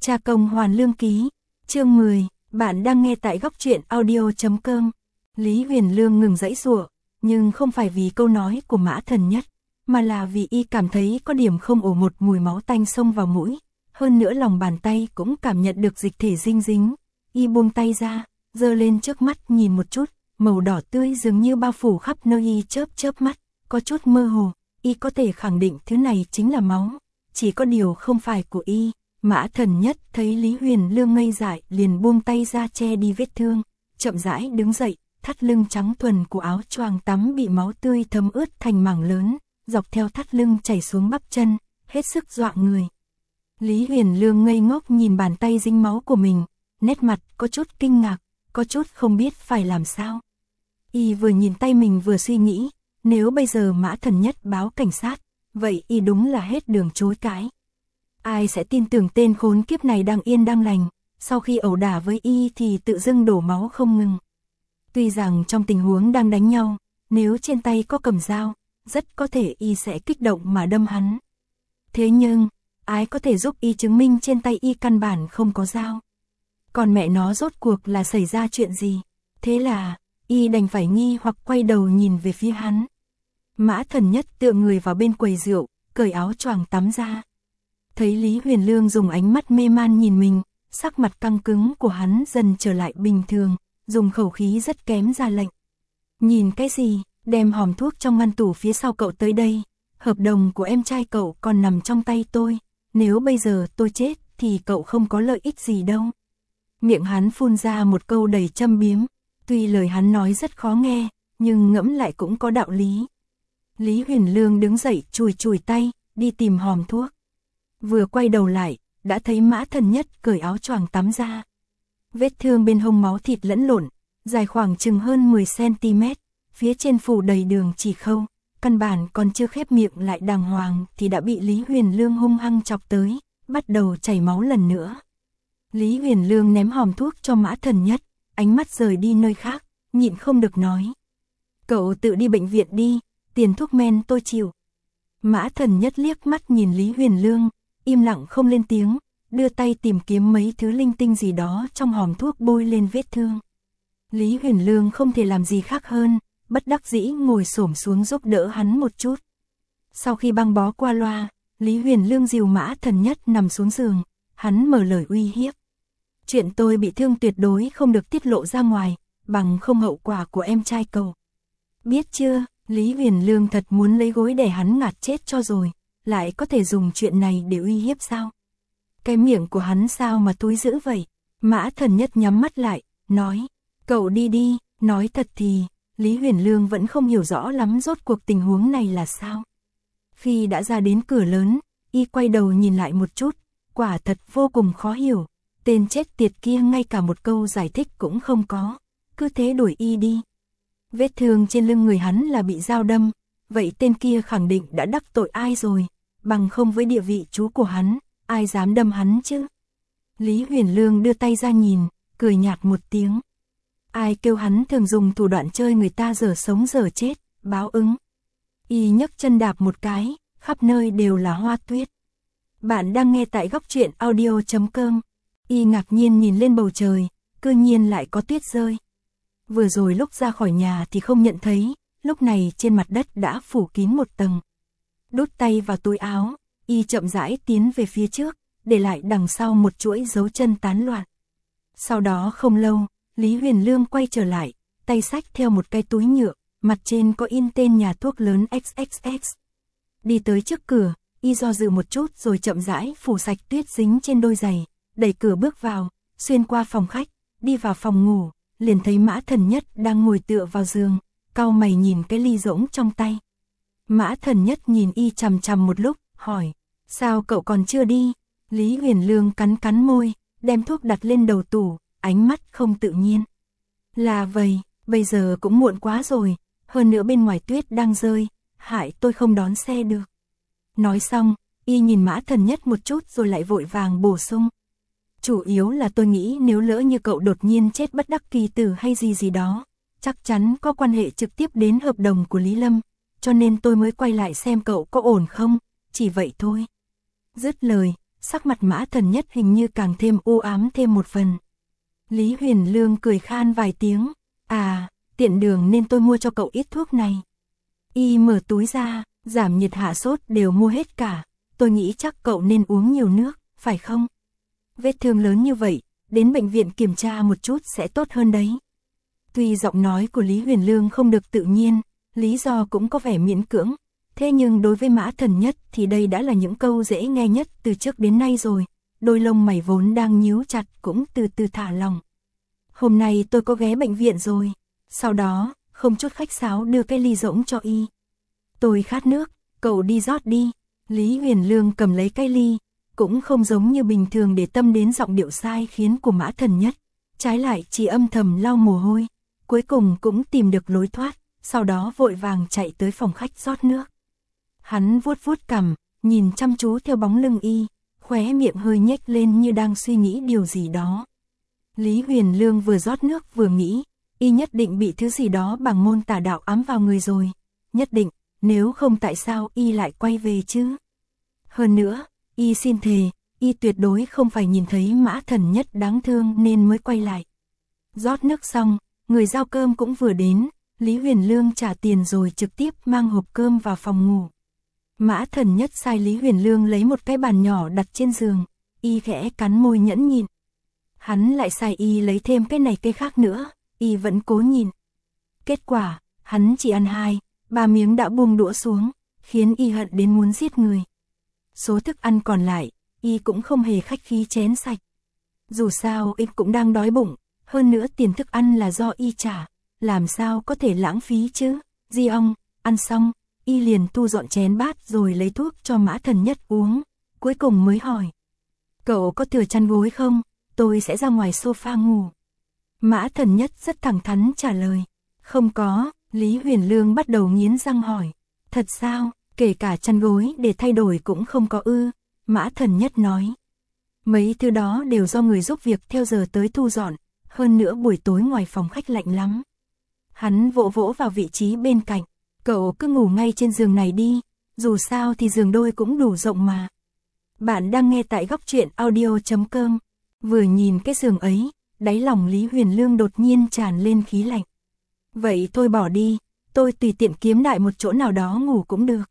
Cha công hoàn lương ký, chương 10, bạn đang nghe tại góc truyện audio.com. Lý Huyền Lương ngừng giãy giụa, nhưng không phải vì câu nói của Mã Thần Nhất, mà là vì y cảm thấy có điểm không ổn, một mùi máu tanh xông vào mũi, hơn nữa lòng bàn tay cũng cảm nhận được dịch thể dinh dính. Y buông tay ra, giơ lên trước mắt nhìn một chút, màu đỏ tươi dường như bao phủ khắp nơi. Y chớp mắt, có chút mơ hồ, y có thể khẳng định thứ này chính là máu, chỉ có điều không phải của y. Mã Thần Nhất thấy Lý Huyền Lương ngây dại liền buông tay ra che đi vết thương, chậm rãi đứng dậy, thắt lưng trắng thuần của áo choàng tắm bị máu tươi thấm ướt thành mảng lớn, dọc theo thắt lưng chảy xuống bắp chân, hết sức dọa người. Lý Huyền Lương ngây ngốc nhìn bàn tay dính máu của mình, nét mặt có chút kinh ngạc, có chút không biết phải làm sao. Y vừa nhìn tay mình vừa suy nghĩ, nếu bây giờ Mã Thần Nhất báo cảnh sát, vậy y đúng là hết đường chối cãi. Ai sẽ tin tưởng tên khốn kiếp này đang yên đang lành, sau khi ẩu đả với y thì tự dưng đổ máu không ngừng. Tuy rằng trong tình huống đang đánh nhau, nếu trên tay có cầm dao, rất có thể y sẽ kích động mà đâm hắn. Thế nhưng, ai có thể giúp y chứng minh trên tay y căn bản không có dao? Còn mẹ nó rốt cuộc là xảy ra chuyện gì? Thế là, y đành phải nghi hoặc quay đầu nhìn về phía hắn. Mã Thần Nhất tựa người vào bên quầy rượu, cởi áo choàng tắm ra. Thấy Lý Huyền Lương dùng ánh mắt mê man nhìn mình, sắc mặt căng cứng của hắn dần trở lại bình thường, dùng khẩu khí rất kém ra lệnh. Nhìn cái gì, đem hòm thuốc trong ngăn tủ phía sau cậu tới đây, hợp đồng của em trai cậu còn nằm trong tay tôi, nếu bây giờ tôi chết thì cậu không có lợi ích gì đâu. Miệng hắn phun ra một câu đầy châm biếm, tuy lời hắn nói rất khó nghe, nhưng ngẫm lại cũng có đạo lý. Lý Huyền Lương đứng dậy chùi tay, đi tìm hòm thuốc. Vừa quay đầu lại, đã thấy Mã Thần Nhất cởi áo choàng tắm ra. Vết thương bên hông máu thịt lẫn lộn, dài khoảng chừng hơn 10 cm, phía trên phủ đầy đường chỉ khâu, căn bản còn chưa khép miệng lại đàng hoàng thì đã bị Lý Huyền Lương hung hăng chọc tới, bắt đầu chảy máu lần nữa. Lý Huyền Lương ném hòm thuốc cho Mã Thần Nhất, ánh mắt rời đi nơi khác, nhịn không được nói. Cậu tự đi bệnh viện đi, tiền thuốc men tôi chịu. Mã Thần Nhất liếc mắt nhìn Lý Huyền Lương, im lặng không lên tiếng, đưa tay tìm kiếm mấy thứ linh tinh gì đó trong hòm thuốc bôi lên vết thương. Lý Huyền Lương không thể làm gì khác hơn, bất đắc dĩ ngồi xổm xuống giúp đỡ hắn một chút. Sau khi băng bó qua loa, Lý Huyền Lương dìu Mã Thần Nhất nằm xuống giường, hắn mở lời uy hiếp. Chuyện tôi bị thương tuyệt đối không được tiết lộ ra ngoài, bằng không hậu quả của em trai cậu. Biết chưa, Lý Huyền Lương thật muốn lấy gối để hắn ngạt chết cho rồi, lại có thể dùng chuyện này để uy hiếp sao? Cái miệng của hắn sao mà túi dữ vậy? Mã Thần Nhất nhắm mắt lại, nói, cậu đi đi. Nói thật thì, Lý Huyền Lương vẫn không hiểu rõ lắm rốt cuộc tình huống này là sao. Khi đã ra đến cửa lớn, y quay đầu nhìn lại một chút, quả thật vô cùng khó hiểu. Tên chết tiệt kia ngay cả một câu giải thích cũng không có, cứ thế đuổi y đi. Vết thương trên lưng người hắn là bị dao đâm, vậy tên kia khẳng định đã đắc tội ai rồi, bằng không với địa vị chú của hắn, ai dám đâm hắn chứ? Lý Huyền Lương đưa tay ra nhìn, cười nhạt một tiếng. Ai kêu hắn thường dùng thủ đoạn chơi người ta giờ sống giờ chết, báo ứng. Y nhấc chân đạp một cái, khắp nơi đều là hoa tuyết. Bạn đang nghe tại góc truyện audio.com. Y ngạc nhiên nhìn lên bầu trời, cư nhiên lại có tuyết rơi. Vừa rồi lúc ra khỏi nhà thì không nhận thấy, lúc này trên mặt đất đã phủ kín một tầng. Đút tay vào túi áo, y chậm rãi tiến về phía trước, để lại đằng sau một chuỗi dấu chân tán loạn. Sau đó không lâu, Lý Huyền Lương quay trở lại, tay xách theo một cái túi nhựa, mặt trên có in tên nhà thuốc lớn XXX. Đi tới trước cửa, y do dự một chút rồi chậm rãi phủ sạch tuyết dính trên đôi giày, đẩy cửa bước vào, xuyên qua phòng khách, đi vào phòng ngủ, liền thấy Mã Thần Nhất đang ngồi tựa vào giường, cau mày nhìn cái ly rỗng trong tay. Mã Thần Nhất nhìn y chằm chằm một lúc, hỏi, sao cậu còn chưa đi? Lý Huyền Lương cắn môi, đem thuốc đặt lên đầu tủ, ánh mắt không tự nhiên. Là vậy, bây giờ cũng muộn quá rồi, hơn nữa bên ngoài tuyết đang rơi, hại tôi không đón xe được. Nói xong, y nhìn Mã Thần Nhất một chút rồi lại vội vàng bổ sung. Chủ yếu là tôi nghĩ nếu lỡ như cậu đột nhiên chết bất đắc kỳ tử hay gì đó, chắc chắn có quan hệ trực tiếp đến hợp đồng của Lý Lâm, cho nên tôi mới quay lại xem cậu có ổn không, chỉ vậy thôi. Dứt lời, sắc mặt Mã Thần Nhất hình như càng thêm u ám thêm một phần. Lý Huyền Lương cười khan vài tiếng, tiện đường nên tôi mua cho cậu ít thuốc này. Y mở túi ra, giảm nhiệt hạ sốt đều mua hết cả, tôi nghĩ chắc cậu nên uống nhiều nước, phải không? Vết thương lớn như vậy, đến bệnh viện kiểm tra một chút sẽ tốt hơn đấy. Tuy giọng nói của Lý Huyền Lương không được tự nhiên, lý do cũng có vẻ miễn cưỡng, thế nhưng đối với Mã Thần Nhất thì đây đã là những câu dễ nghe nhất từ trước đến nay rồi, đôi lông mày vốn đang nhíu chặt cũng từ từ thả lỏng. Hôm nay tôi có ghé bệnh viện rồi, sau đó, không chút khách sáo đưa cái ly rỗng cho y. Tôi khát nước, cậu đi rót đi. Lý Huyền Lương cầm lấy cái ly, cũng không giống như bình thường để tâm đến giọng điệu sai khiến của Mã Thần Nhất, trái lại chỉ âm thầm lau mồ hôi, cuối cùng cũng tìm được lối thoát, sau đó vội vàng chạy tới phòng khách rót nước. Hắn vuốt vuốt cằm, nhìn chăm chú theo bóng lưng y, khóe miệng hơi nhếch lên như đang suy nghĩ điều gì đó. Lý Huyền Lương vừa rót nước vừa nghĩ, y nhất định bị thứ gì đó bằng môn tà đạo ám vào người rồi, nhất định, nếu không tại sao y lại quay về chứ? Hơn nữa, y xin thề, y tuyệt đối không phải nhìn thấy Mã Thần Nhất đáng thương nên mới quay lại. Rót nước xong, người giao cơm cũng vừa đến, Lý Huyền Lương trả tiền rồi trực tiếp mang hộp cơm vào phòng ngủ. Mã Thần Nhất sai Lý Huyền Lương lấy một cái bàn nhỏ đặt trên giường, y khẽ cắn môi nhẫn nhịn. Hắn lại sai y lấy thêm cái này cái khác nữa, y vẫn cố nhìn. Kết quả, hắn chỉ ăn 2-3 miếng đã buông đũa xuống, khiến y hận đến muốn giết người. Số thức ăn còn lại, y cũng không hề khách khí chén sạch. Dù sao y cũng đang đói bụng, hơn nữa tiền thức ăn là do y trả, làm sao có thể lãng phí chứ. Di ong, ăn xong, y liền thu dọn chén bát rồi lấy thuốc cho Mã Thần Nhất uống, cuối cùng mới hỏi. Cậu có thừa chăn gối không? Tôi sẽ ra ngoài sofa ngủ. Mã Thần Nhất rất thẳng thắn trả lời. Không có. Lý Huyền Lương bắt đầu nghiến răng hỏi. Thật sao, kể cả chăn gối để thay đổi cũng không có ư? Mã Thần Nhất nói. Mấy thứ đó đều do người giúp việc theo giờ tới thu dọn, hơn nữa buổi tối ngoài phòng khách lạnh lắm. Hắn vỗ vỗ vào vị trí bên cạnh. Cậu cứ ngủ ngay trên giường này đi, dù sao thì giường đôi cũng đủ rộng mà. Bạn đang nghe tại góc truyện audio.com. Vừa nhìn cái giường ấy, đáy lòng Lý Huyền Lương đột nhiên tràn lên khí lạnh. Vậy thôi bỏ đi, tôi tùy tiện kiếm đại một chỗ nào đó ngủ cũng được.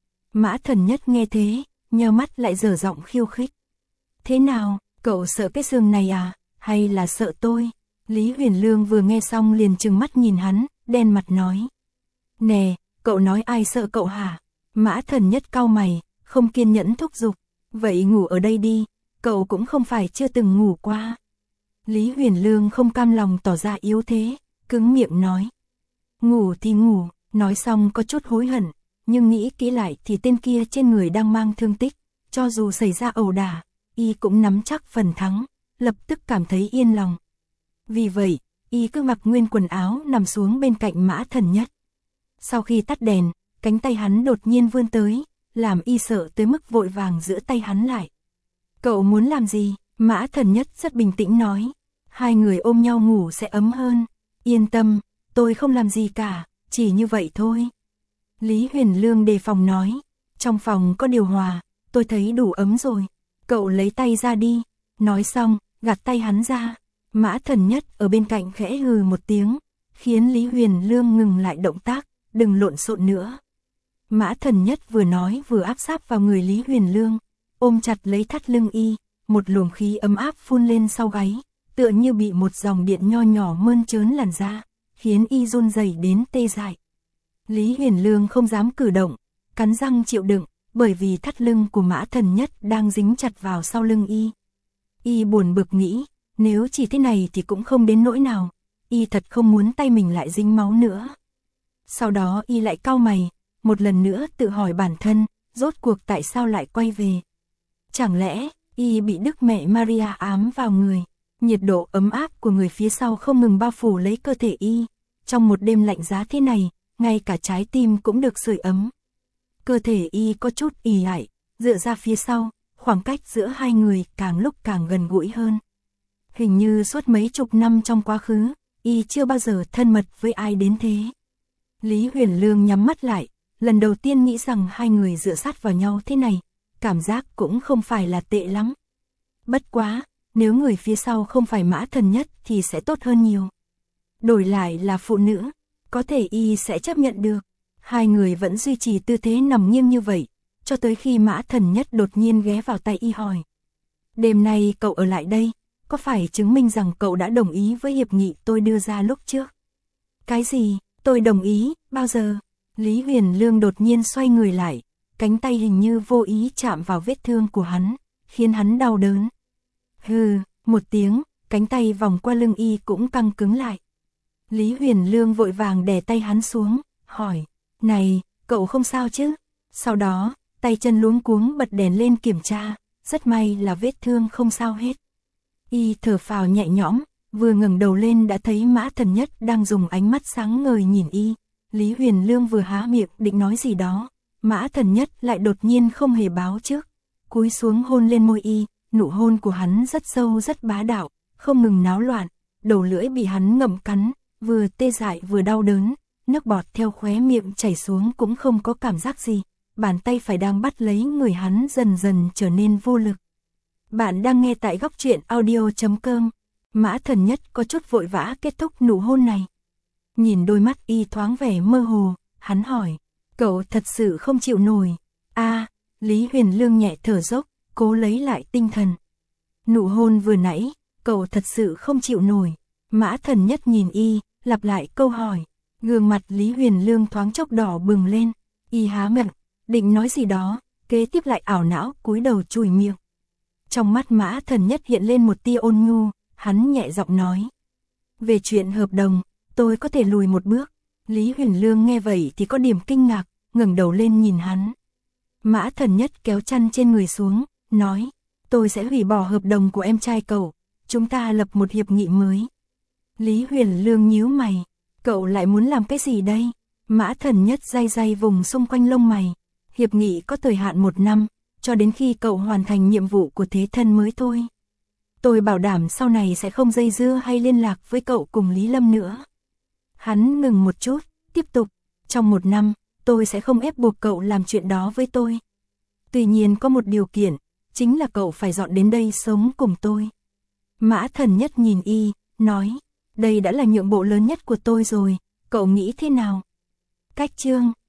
Mã Thần Nhất nghe thế, nheo mắt lại dở giọng khiêu khích. Thế nào, cậu sợ cái giường này à, hay là sợ tôi? Lý Huyền Lương vừa nghe xong liền trừng mắt nhìn hắn, đen mặt nói. Nè, cậu nói ai sợ cậu hả? Mã Thần Nhất cau mày, không kiên nhẫn thúc giục. Vậy ngủ ở đây đi, cậu cũng không phải chưa từng ngủ qua. Lý Huyền Lương không cam lòng tỏ ra yếu thế, cứng miệng nói. Ngủ thì ngủ, nói xong có chút hối hận, nhưng nghĩ kỹ lại thì tên kia trên người đang mang thương tích, cho dù xảy ra ẩu đả, y cũng nắm chắc phần thắng, lập tức cảm thấy yên lòng. Vì vậy, y cứ mặc nguyên quần áo nằm xuống bên cạnh Mã Thần Nhất. Sau khi tắt đèn, cánh tay hắn đột nhiên vươn tới, làm y sợ tới mức vội vàng giữ tay hắn lại. Cậu muốn làm gì? Mã Thần Nhất rất bình tĩnh nói. Hai người ôm nhau ngủ sẽ ấm hơn. Yên tâm, tôi không làm gì cả, chỉ như vậy thôi. Lý Huyền Lương đề phòng nói. Trong phòng có điều hòa, tôi thấy đủ ấm rồi. Cậu lấy tay ra đi. Nói xong, gạt tay hắn ra. Mã Thần Nhất ở bên cạnh khẽ hừ một tiếng, khiến Lý Huyền Lương ngừng lại động tác, đừng lộn xộn nữa. Mã Thần Nhất vừa nói vừa áp sát vào người Lý Huyền Lương, ôm chặt lấy thắt lưng y, một luồng khí ấm áp phun lên sau gáy, tựa như bị một dòng điện nho nhỏ mơn trớn làn da, khiến y run rẩy đến tê dại. Lý Huyền Lương không dám cử động, cắn răng chịu đựng, bởi vì thắt lưng của Mã Thần Nhất đang dính chặt vào sau lưng y. Y buồn bực nghĩ, nếu chỉ thế này thì cũng không đến nỗi nào, y thật không muốn tay mình lại dính máu nữa. Sau đó y lại cau mày, một lần nữa tự hỏi bản thân, rốt cuộc tại sao lại quay về. Chẳng lẽ, y bị Đức Mẹ Maria ám vào người, nhiệt độ ấm áp của người phía sau không ngừng bao phủ lấy cơ thể y. Trong một đêm lạnh giá thế này, ngay cả trái tim cũng được sưởi ấm. Cơ thể y có chút ì ải, dựa ra phía sau, khoảng cách giữa hai người càng lúc càng gần gũi hơn. Hình như suốt mấy chục năm trong quá khứ, y chưa bao giờ thân mật với ai đến thế. Lý Huyền Lương nhắm mắt lại, lần đầu tiên nghĩ rằng hai người dựa sát vào nhau thế này, cảm giác cũng không phải là tệ lắm. Bất quá, nếu người phía sau không phải Mã Thần Nhất thì sẽ tốt hơn nhiều. Đổi lại là phụ nữ, có thể y sẽ chấp nhận được. Hai người vẫn duy trì tư thế nằm nghiêng như vậy, cho tới khi Mã Thần Nhất đột nhiên ghé vào tay y hỏi. Đêm nay cậu ở lại đây, có phải chứng minh rằng cậu đã đồng ý với hiệp nghị tôi đưa ra lúc trước? Cái gì, tôi đồng ý, bao giờ? Lý Huyền Lương đột nhiên xoay người lại, cánh tay hình như vô ý chạm vào vết thương của hắn, khiến hắn đau đớn. Hừ, một tiếng, cánh tay vòng qua lưng y cũng căng cứng lại. Lý Huyền Lương vội vàng đè tay hắn xuống, hỏi, này, cậu không sao chứ? Sau đó, tay chân luống cuống bật đèn lên kiểm tra, rất may là vết thương không sao hết. Y thở phào nhẹ nhõm, vừa ngẩng đầu lên đã thấy Mã Thần Nhất đang dùng ánh mắt sáng ngời nhìn y. Lý Huyền Lương vừa há miệng định nói gì đó, Mã Thần Nhất lại đột nhiên không hề báo trước, cúi xuống hôn lên môi y, nụ hôn của hắn rất sâu rất bá đạo, không ngừng náo loạn, đầu lưỡi bị hắn ngậm cắn, vừa tê dại vừa đau đớn, nước bọt theo khóe miệng chảy xuống cũng không có cảm giác gì, bàn tay phải đang bắt lấy người hắn dần dần trở nên vô lực. Bạn đang nghe tại góc truyện audio.com. Mã Thần Nhất có chút vội vã kết thúc nụ hôn này. Nhìn đôi mắt y thoáng vẻ mơ hồ, hắn hỏi, cậu thật sự không chịu nổi. Lý Huyền Lương nhẹ thở dốc, cố lấy lại tinh thần. Nụ hôn vừa nãy, cậu thật sự không chịu nổi. Mã Thần Nhất nhìn y, lặp lại câu hỏi. Gương mặt Lý Huyền Lương thoáng chốc đỏ bừng lên, y há miệng, định nói gì đó, kế tiếp lại ảo não cúi đầu chùi miệng. Trong mắt Mã Thần Nhất hiện lên một tia ôn nhu, hắn nhẹ giọng nói. Về chuyện hợp đồng, tôi có thể lùi một bước. Lý Huyền Lương nghe vậy thì có điểm kinh ngạc, ngẩng đầu lên nhìn hắn. Mã Thần Nhất kéo chăn trên người xuống, nói, tôi sẽ hủy bỏ hợp đồng của em trai cậu, chúng ta lập một hiệp nghị mới. Lý Huyền Lương nhíu mày, cậu lại muốn làm cái gì đây? Mã Thần Nhất day day vùng xung quanh lông mày, hiệp nghị có thời hạn 1 năm, cho đến khi cậu hoàn thành nhiệm vụ của thế thân mới thôi. Tôi bảo đảm sau này sẽ không dây dưa hay liên lạc với cậu cùng Lý Lâm nữa. Hắn ngừng một chút, tiếp tục, trong 1 năm, tôi sẽ không ép buộc cậu làm chuyện đó với tôi. Tuy nhiên có một điều kiện, chính là cậu phải dọn đến đây sống cùng tôi. Mã Thần Nhất nhìn y, nói, đây đã là nhượng bộ lớn nhất của tôi rồi, cậu nghĩ thế nào? Cách chương